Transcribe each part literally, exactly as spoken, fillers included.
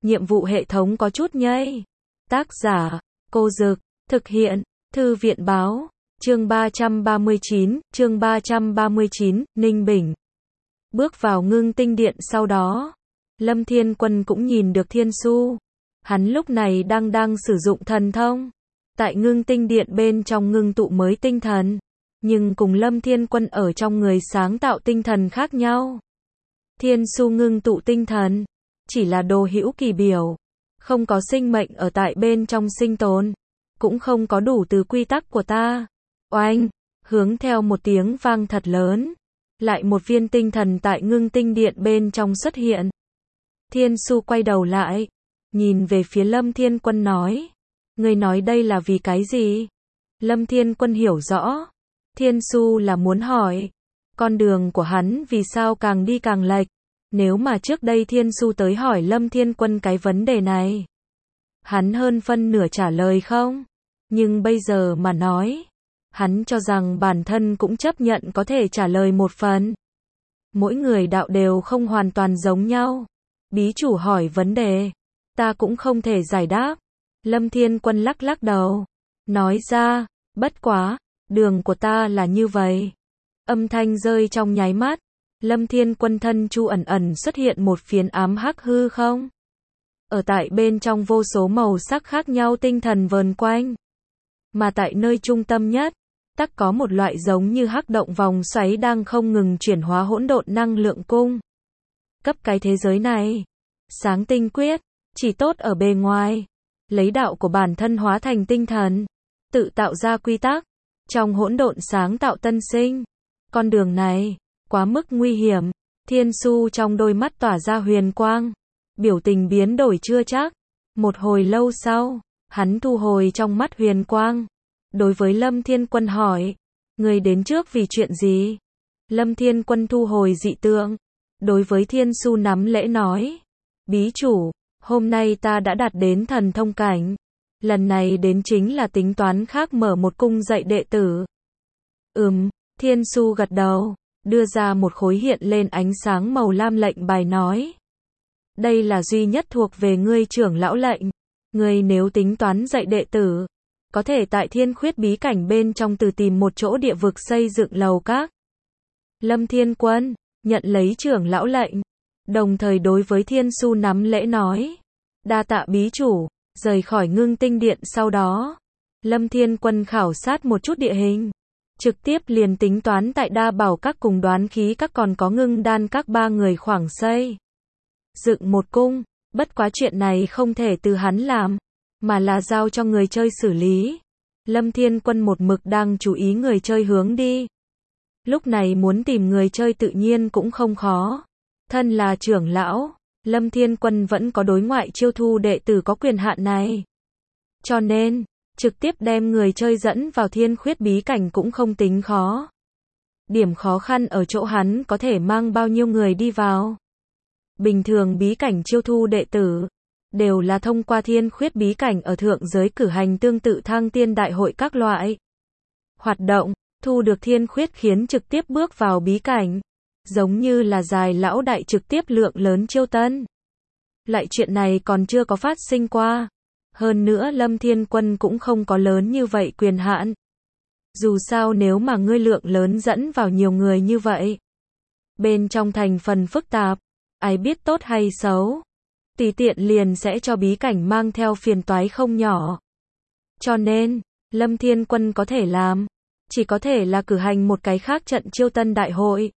nhiệm vụ hệ thống có chút nhây. Tác giả, Cô Dực, thực hiện, Thư viện Báo, chương ba trăm ba mươi chín, chương ba trăm ba mươi chín, Ninh Bình. Bước vào Ngưng Tinh Điện sau đó, Lâm Thiên Quân cũng nhìn được Thiên Su. Hắn lúc này đang đang sử dụng thần thông. Tại Ngưng Tinh Điện bên trong ngưng tụ mới tinh thần. Nhưng cùng Lâm Thiên Quân ở trong người sáng tạo tinh thần khác nhau. Thiên Su ngưng tụ tinh thần, chỉ là đồ hữu kỳ biểu. Không có sinh mệnh ở tại bên trong sinh tồn. Cũng không có đủ từ quy tắc của ta. Oanh, hướng theo một tiếng vang thật lớn. Lại một viên tinh thần tại Ngưng Tinh Điện bên trong xuất hiện. Thiên Su quay đầu lại, nhìn về phía Lâm Thiên Quân nói. Ngươi nói đây là vì cái gì? Lâm Thiên Quân hiểu rõ. Thiên Su là muốn hỏi. Con đường của hắn vì sao càng đi càng lệch. Nếu mà trước đây Thiên Su tới hỏi Lâm Thiên Quân cái vấn đề này. Hắn hơn phân nửa trả lời không? Nhưng bây giờ mà nói. Hắn cho rằng bản thân cũng chấp nhận có thể trả lời một phần. Mỗi người đạo đều không hoàn toàn giống nhau. Bí chủ hỏi vấn đề. Ta cũng không thể giải đáp. Lâm Thiên Quân lắc lắc đầu. Nói ra, bất quá, đường của ta là như vậy. Âm thanh rơi trong nháy mắt. Lâm Thiên Quân thân chu ẩn ẩn xuất hiện một phiến ám hắc hư không. Ở tại bên trong vô số màu sắc khác nhau tinh thần vờn quanh. Mà tại nơi trung tâm nhất, tắc có một loại giống như hắc động vòng xoáy đang không ngừng chuyển hóa hỗn độn năng lượng cung. Cấp cái thế giới này, sáng tinh quyết, chỉ tốt ở bề ngoài, lấy đạo của bản thân hóa thành tinh thần, tự tạo ra quy tắc, trong hỗn độn sáng tạo tân sinh. Con đường này, quá mức nguy hiểm. Thiên Su trong đôi mắt tỏa ra huyền quang, biểu tình biến đổi chưa chắc. Một hồi lâu sau, hắn thu hồi trong mắt huyền quang. Đối với Lâm Thiên Quân hỏi, người đến trước vì chuyện gì? Lâm Thiên Quân thu hồi dị tượng. Đối với Thiên Su nắm lễ nói, bí chủ, hôm nay ta đã đạt đến thần thông cảnh. Lần này đến chính là tính toán khác mở một cung dạy đệ tử. Ừm, Thiên Su gật đầu, đưa ra một khối hiện lên ánh sáng màu lam lệnh bài nói. Đây là duy nhất thuộc về ngươi trưởng lão lệnh. Ngươi nếu tính toán dạy đệ tử, có thể tại Thiên Khuyết bí cảnh bên trong từ tìm một chỗ địa vực xây dựng lầu các. Lâm Thiên Quân nhận lấy trưởng lão lệnh, đồng thời đối với Thiên Su nắm lễ nói. Đa tạ bí chủ. Rời khỏi Ngưng Tinh Điện sau đó, Lâm Thiên Quân khảo sát một chút địa hình. Trực tiếp liền tính toán tại Đa Bảo các cùng Đoán Khí các còn có Ngưng Đan các ba người khoảng xây dựng một cung. Bất quá chuyện này không thể từ hắn làm, mà là giao cho người chơi xử lý. Lâm Thiên Quân một mực đang chú ý người chơi hướng đi. Lúc này muốn tìm người chơi tự nhiên cũng không khó. Thân là trưởng lão, Lâm Thiên Quân vẫn có đối ngoại chiêu thu đệ tử có quyền hạn này. Cho nên, trực tiếp đem người chơi dẫn vào Thiên Khuyết bí cảnh cũng không tính khó. Điểm khó khăn ở chỗ hắn có thể mang bao nhiêu người đi vào. Bình thường bí cảnh chiêu thu đệ tử, đều là thông qua Thiên Khuyết bí cảnh ở thượng giới cử hành tương tự thăng tiên đại hội các loại hoạt động, thu được Thiên Khuyết khiến trực tiếp bước vào bí cảnh. Giống như là dài lão đại trực tiếp lượng lớn chiêu tân. Lại chuyện này còn chưa có phát sinh qua. Hơn nữa Lâm Thiên Quân cũng không có lớn như vậy quyền hạn. Dù sao nếu mà ngươi lượng lớn dẫn vào nhiều người như vậy, bên trong thành phần phức tạp, ai biết tốt hay xấu, tùy tiện liền sẽ cho bí cảnh mang theo phiền toái không nhỏ. Cho nên, Lâm Thiên Quân có thể làm, chỉ có thể là cử hành một cái khác trận chiêu tân đại hội.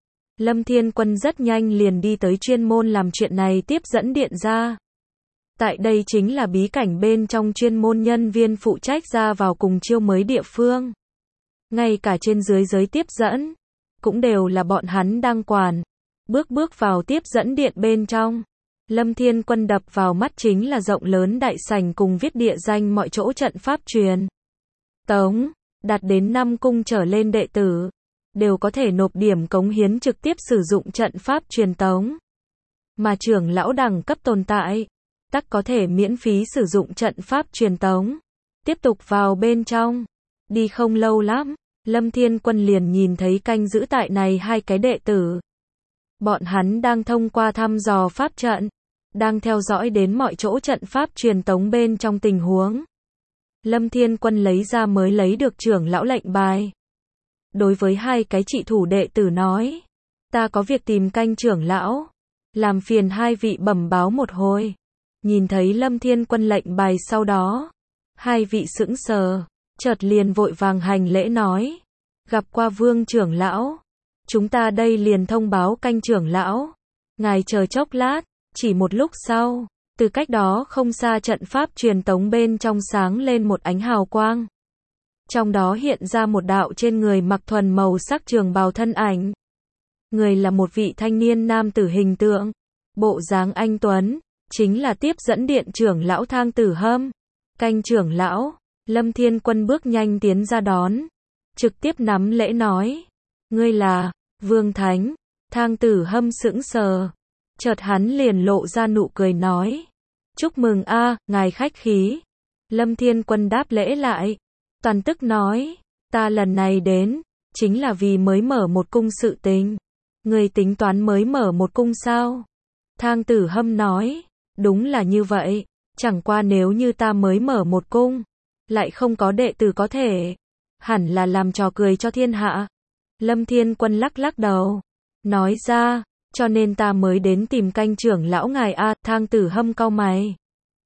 Lâm Thiên Quân rất nhanh liền đi tới chuyên môn làm chuyện này tiếp dẫn điện ra. Tại đây chính là bí cảnh bên trong chuyên môn nhân viên phụ trách ra vào cùng chiêu mới địa phương. Ngay cả trên dưới giới tiếp dẫn, cũng đều là bọn hắn đang quản. Bước bước vào tiếp dẫn điện bên trong. Lâm Thiên Quân đập vào mắt chính là rộng lớn đại sảnh cùng viết địa danh mọi chỗ trận pháp truyền tống, đạt đến năm cung trở lên đệ tử. Đều có thể nộp điểm cống hiến trực tiếp sử dụng trận pháp truyền tống. Mà trưởng lão đẳng cấp tồn tại, tắc có thể miễn phí sử dụng trận pháp truyền tống. Tiếp tục vào bên trong. Đi không lâu lắm, Lâm Thiên Quân liền nhìn thấy canh giữ tại này hai cái đệ tử. Bọn hắn đang thông qua thăm dò pháp trận, đang theo dõi đến mọi chỗ trận pháp truyền tống bên trong tình huống. Lâm Thiên Quân lấy ra mới lấy được trưởng lão lệnh bài. Đối với hai cái trị thủ đệ tử nói, ta có việc tìm canh trưởng lão, làm phiền hai vị bẩm báo một hồi. Nhìn thấy Lâm Thiên Quân lệnh bài sau đó, hai vị sững sờ, chợt liền vội vàng hành lễ nói, gặp qua Vương trưởng lão, chúng ta đây liền thông báo canh trưởng lão, ngài chờ chốc lát. Chỉ một lúc sau, từ cách đó không xa trận pháp truyền tống bên trong sáng lên một ánh hào quang. Trong đó hiện ra một đạo trên người mặc thuần màu sắc trường bào thân ảnh. Người là một vị thanh niên nam tử hình tượng, bộ dáng anh tuấn, chính là tiếp dẫn điện trưởng lão Thang Tử Hâm. Canh trưởng lão, Lâm Thiên Quân bước nhanh tiến ra đón, trực tiếp nắm lễ nói, ngươi là Vương Thánh. Thang Tử Hâm sững sờ, chợt hắn liền lộ ra nụ cười nói, chúc mừng a, ngài khách khí. Lâm Thiên Quân đáp lễ lại, toàn tức nói, ta lần này đến, chính là vì mới mở một cung sự tình. Người tính toán mới mở một cung sao? Thang Tử Hâm nói, đúng là như vậy, chẳng qua nếu như ta mới mở một cung, lại không có đệ tử có thể, hẳn là làm trò cười cho thiên hạ. Lâm Thiên Quân lắc lắc đầu, nói ra, cho nên ta mới đến tìm canh trưởng lão ngài a. Thang Tử Hâm cau mày,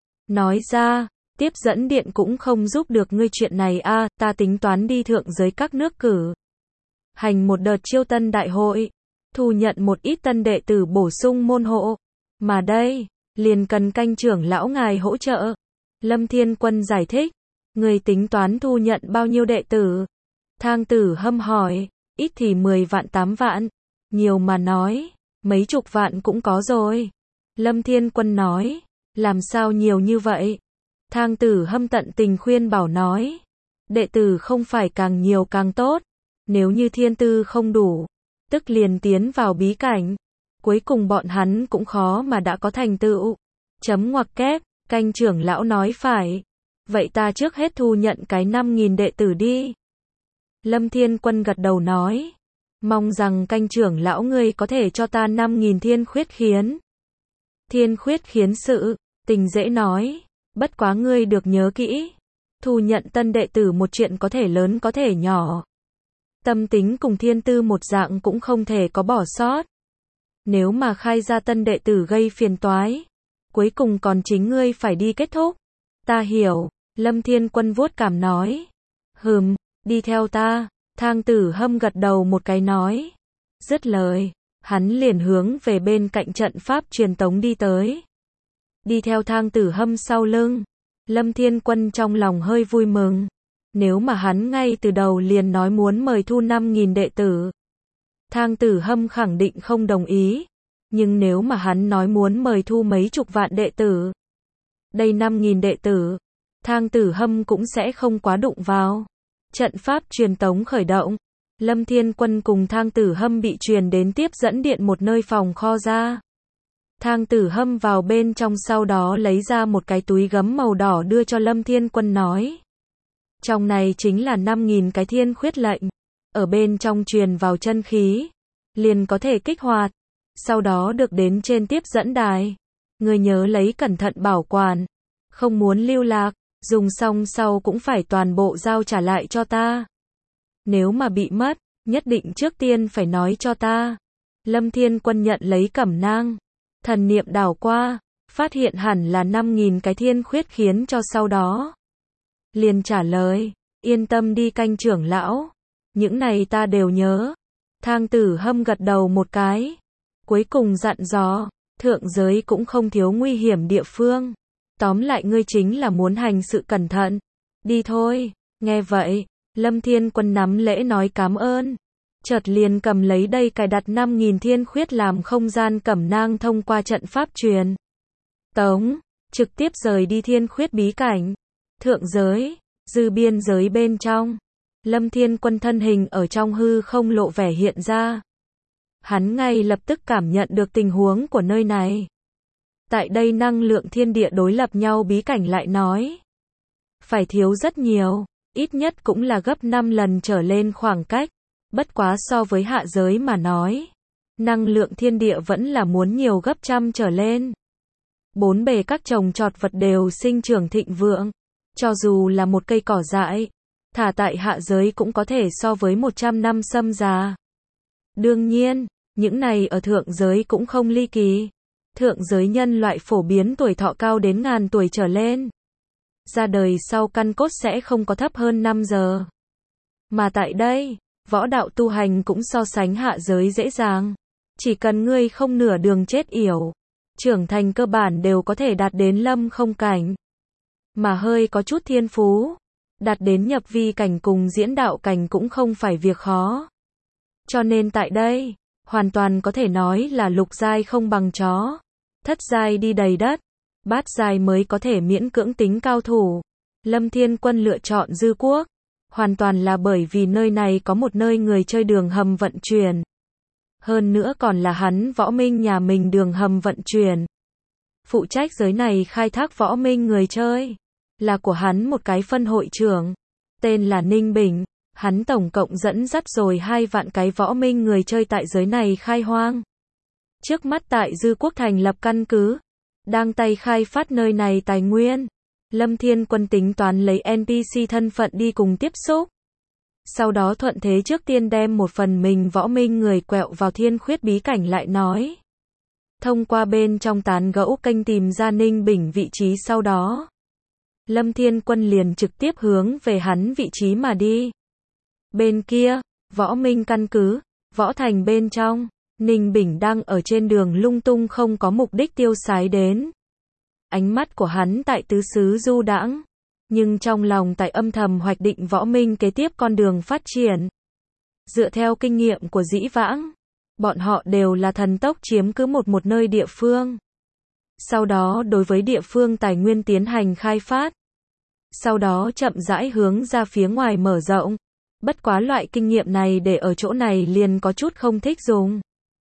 nói ra, tiếp dẫn điện cũng không giúp được ngươi chuyện này a, ta tính toán đi thượng giới các nước cử hành một đợt chiêu tân đại hội, thu nhận một ít tân đệ tử bổ sung môn hộ, mà đây, liền cần canh trưởng lão ngài hỗ trợ. Lâm Thiên Quân giải thích, người tính toán thu nhận bao nhiêu đệ tử? Thang Tử Hâm hỏi, ít thì mười vạn tám vạn, nhiều mà nói, mấy chục vạn cũng có rồi. Lâm Thiên Quân nói, làm sao nhiều như vậy? Thang Tử Hâm tận tình khuyên bảo nói, đệ tử không phải càng nhiều càng tốt, nếu như thiên tư không đủ, tức liền tiến vào bí cảnh, cuối cùng bọn hắn cũng khó mà đã có thành tựu. Chấm ngoặc kép, canh trưởng lão nói phải, vậy ta trước hết thu nhận cái năm nghìn đệ tử đi. Lâm Thiên Quân gật đầu nói, mong rằng canh trưởng lão ngươi có thể cho ta năm nghìn thiên khuyết khiến. Thiên khuyết khiến sự, tình dễ nói, bất quá ngươi được nhớ kỹ, thu nhận tân đệ tử một chuyện có thể lớn có thể nhỏ. Tâm tính cùng thiên tư một dạng cũng không thể có bỏ sót. Nếu mà khai ra tân đệ tử gây phiền toái, cuối cùng còn chính ngươi phải đi kết thúc. Ta hiểu, Lâm Thiên Quân vuốt cảm nói. Hừm, đi theo ta. Thang Tử Hâm gật đầu một cái nói. Dứt lời, hắn liền hướng về bên cạnh trận pháp truyền tống đi tới. Đi theo Thang Tử Hâm sau lưng, Lâm Thiên Quân trong lòng hơi vui mừng. Nếu mà hắn ngay từ đầu liền nói muốn mời thu năm nghìn đệ tử, Thang Tử Hâm khẳng định không đồng ý. Nhưng nếu mà hắn nói muốn mời thu mấy chục vạn đệ tử, đây năm nghìn đệ tử, Thang Tử Hâm cũng sẽ không quá đụng vào. Trận pháp truyền tống khởi động, Lâm Thiên Quân cùng Thang Tử Hâm bị truyền đến tiếp dẫn điện một nơi phòng kho ra. Thang Tử Hâm vào bên trong sau đó lấy ra một cái túi gấm màu đỏ đưa cho Lâm Thiên Quân nói. Trong này chính là năm nghìn cái thiên khuyết lệnh, ở bên trong truyền vào chân khí, liền có thể kích hoạt, sau đó được đến trên tiếp dẫn đài. Người nhớ lấy cẩn thận bảo quản, không muốn lưu lạc, dùng xong sau cũng phải toàn bộ giao trả lại cho ta. Nếu mà bị mất, nhất định trước tiên phải nói cho ta. Lâm Thiên Quân nhận lấy cẩm nang, thần niệm đảo qua, phát hiện hẳn là năm nghìn cái thiên khuyết khiến cho sau đó. Liền trả lời, yên tâm đi canh trưởng lão, những này ta đều nhớ. Thang Tử Hâm gật đầu một cái, cuối cùng dặn dò, thượng giới cũng không thiếu nguy hiểm địa phương. Tóm lại ngươi chính là muốn hành sự cẩn thận. Đi thôi. Nghe vậy, Lâm Thiên Quân nắm lễ nói cảm ơn. Chợt liền cầm lấy đây cài đặt năm nghìn thiên khuyết làm không gian cẩm nang thông qua trận pháp truyền tống, trực tiếp rời đi thiên khuyết bí cảnh. Thượng giới, dư biên giới bên trong, Lâm Thiên Quân thân hình ở trong hư không lộ vẻ hiện ra. Hắn ngay lập tức cảm nhận được tình huống của nơi này. Tại đây năng lượng thiên địa đối lập nhau bí cảnh lại nói. Phải thiếu rất nhiều, ít nhất cũng là gấp năm lần trở lên khoảng cách. Bất quá so với hạ giới mà nói, năng lượng thiên địa vẫn là muốn nhiều gấp trăm trở lên. Bốn bề các trồng trọt vật đều sinh trưởng thịnh vượng. Cho dù là một cây cỏ dại, thả tại hạ giới cũng có thể so với một trăm năm sâm già. Đương nhiên, những này ở thượng giới cũng không ly kỳ. Thượng giới nhân loại phổ biến tuổi thọ cao đến ngàn tuổi trở lên. Ra đời sau căn cốt sẽ không có thấp hơn năm giờ. Mà tại đây, võ đạo tu hành cũng so sánh hạ giới dễ dàng. Chỉ cần ngươi không nửa đường chết yểu, trưởng thành cơ bản đều có thể đạt đến lâm không cảnh. Mà hơi có chút thiên phú, đạt đến nhập vi cảnh cùng diễn đạo cảnh cũng không phải việc khó. Cho nên tại đây, hoàn toàn có thể nói là lục giai không bằng chó, thất giai đi đầy đất, bát giai mới có thể miễn cưỡng tính cao thủ. Lâm Thiên Quân lựa chọn Dư Quốc, hoàn toàn là bởi vì nơi này có một nơi người chơi đường hầm vận chuyển. Hơn nữa còn là hắn võ minh nhà mình đường hầm vận chuyển. Phụ trách giới này khai thác võ minh người chơi, là của hắn một cái phân hội trưởng, tên là Ninh Bình. Hắn tổng cộng dẫn dắt rồi hai vạn cái võ minh người chơi tại giới này khai hoang. Trước mắt tại Dư Quốc thành lập căn cứ, đang tay khai phát nơi này tài nguyên. Lâm Thiên Quân tính toán lấy en pê xê thân phận đi cùng tiếp xúc. Sau đó thuận thế trước tiên đem một phần mình võ minh người quẹo vào thiên khuyết bí cảnh lại nói. Thông qua bên trong tán gẫu kênh tìm ra Ninh Bình vị trí sau đó. Lâm Thiên Quân liền trực tiếp hướng về hắn vị trí mà đi. Bên kia, võ minh căn cứ, võ thành bên trong, Ninh Bình đang ở trên đường lung tung không có mục đích tiêu sái đến. Ánh mắt của hắn tại tứ xứ du đãng, nhưng trong lòng tại âm thầm hoạch định võ minh kế tiếp con đường phát triển. Dựa theo kinh nghiệm của dĩ vãng, bọn họ đều là thần tốc chiếm cứ một một nơi địa phương. Sau đó đối với địa phương tài nguyên tiến hành khai phát. Sau đó chậm rãi hướng ra phía ngoài mở rộng. Bất quá loại kinh nghiệm này để ở chỗ này liền có chút không thích dùng.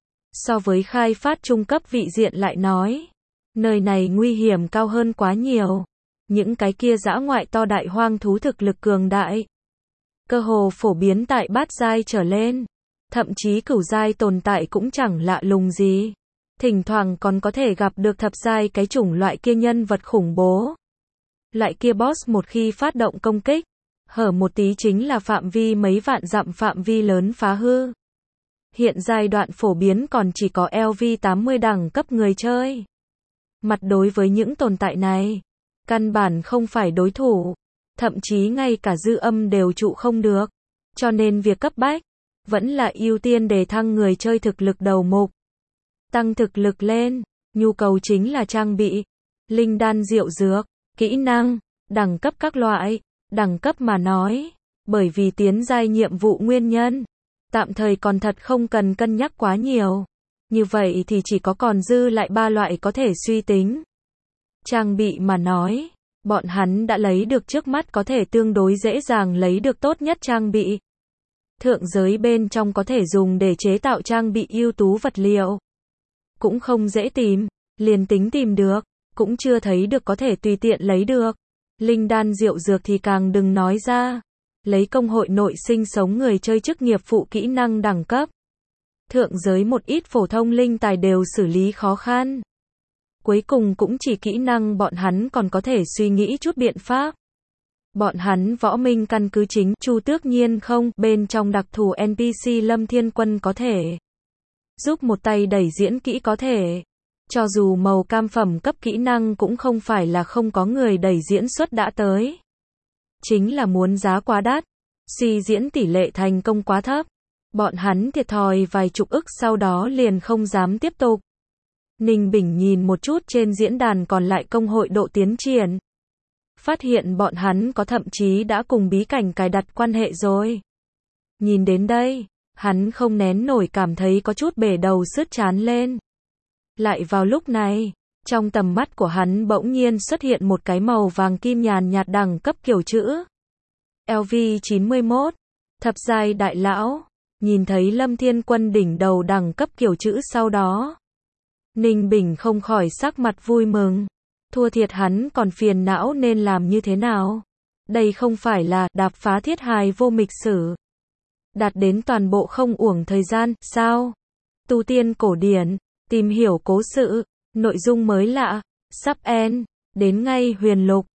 So với khai phát trung cấp vị diện lại nói, nơi này nguy hiểm cao hơn quá nhiều. Những cái kia dã ngoại to đại hoang thú thực lực cường đại, cơ hồ phổ biến tại bát giai trở lên, thậm chí cửu giai tồn tại cũng chẳng lạ lùng gì. Thỉnh thoảng còn có thể gặp được thập giai cái chủng loại kia nhân vật khủng bố. Loại kia boss một khi phát động công kích, hở một tí chính là phạm vi mấy vạn dặm phạm vi lớn phá hư. Hiện giai đoạn phổ biến còn chỉ có L V tám mươi đẳng cấp người chơi. Mặt đối với những tồn tại này, căn bản không phải đối thủ, thậm chí ngay cả dư âm đều trụ không được. Cho nên việc cấp bách, vẫn là ưu tiên đề thăng người chơi thực lực đầu mục. Tăng thực lực lên, nhu cầu chính là trang bị, linh đan diệu dược, kỹ năng, đẳng cấp các loại. Đẳng cấp mà nói, bởi vì tiến giai nhiệm vụ nguyên nhân, tạm thời còn thật không cần cân nhắc quá nhiều. Như vậy thì chỉ có còn dư lại ba loại có thể suy tính. Trang bị mà nói, bọn hắn đã lấy được trước mắt có thể tương đối dễ dàng lấy được tốt nhất trang bị. Thượng giới bên trong có thể dùng để chế tạo trang bị ưu tú vật liệu. Cũng không dễ tìm, liền tính tìm được, cũng chưa thấy được có thể tùy tiện lấy được. Linh đan diệu dược thì càng đừng nói ra. Lấy công hội nội sinh sống người chơi chức nghiệp phụ kỹ năng đẳng cấp. Thượng giới một ít phổ thông linh tài đều xử lý khó khăn. Cuối cùng cũng chỉ kỹ năng bọn hắn còn có thể suy nghĩ chút biện pháp. Bọn hắn võ minh căn cứ chính Chu Tước Nhiên không bên trong đặc thù en pê xê Lâm Thiên Quân có thể giúp một tay đẩy diễn kỹ có thể. Cho dù màu cam phẩm cấp kỹ năng cũng không phải là không có người đẩy diễn xuất đã tới. Chính là muốn giá quá đắt, suy diễn tỷ lệ thành công quá thấp. Bọn hắn thiệt thòi vài chục ức sau đó liền không dám tiếp tục. Ninh Bình nhìn một chút trên diễn đàn còn lại công hội độ tiến triển. Phát hiện bọn hắn có thậm chí đã cùng bí cảnh cài đặt quan hệ rồi. Nhìn đến đây, hắn không nén nổi cảm thấy có chút bể đầu sứt trán lên. Lại vào lúc này, trong tầm mắt của hắn bỗng nhiên xuất hiện một cái màu vàng kim nhàn nhạt đẳng cấp kiểu chữ. L V chín mươi mốt, thập giai đại lão, nhìn thấy Lâm Thiên Quân đỉnh đầu đẳng cấp kiểu chữ sau đó. Ninh Bình không khỏi sắc mặt vui mừng. Thua thiệt hắn còn phiền não nên làm như thế nào. Đây không phải là đạp phá thiết hài vô mịch sử. Đạt đến toàn bộ không uổng thời gian, sao? Tu tiên cổ điển. Tìm hiểu cố sự, nội dung mới lạ, Sắp end, đến ngay huyền lục.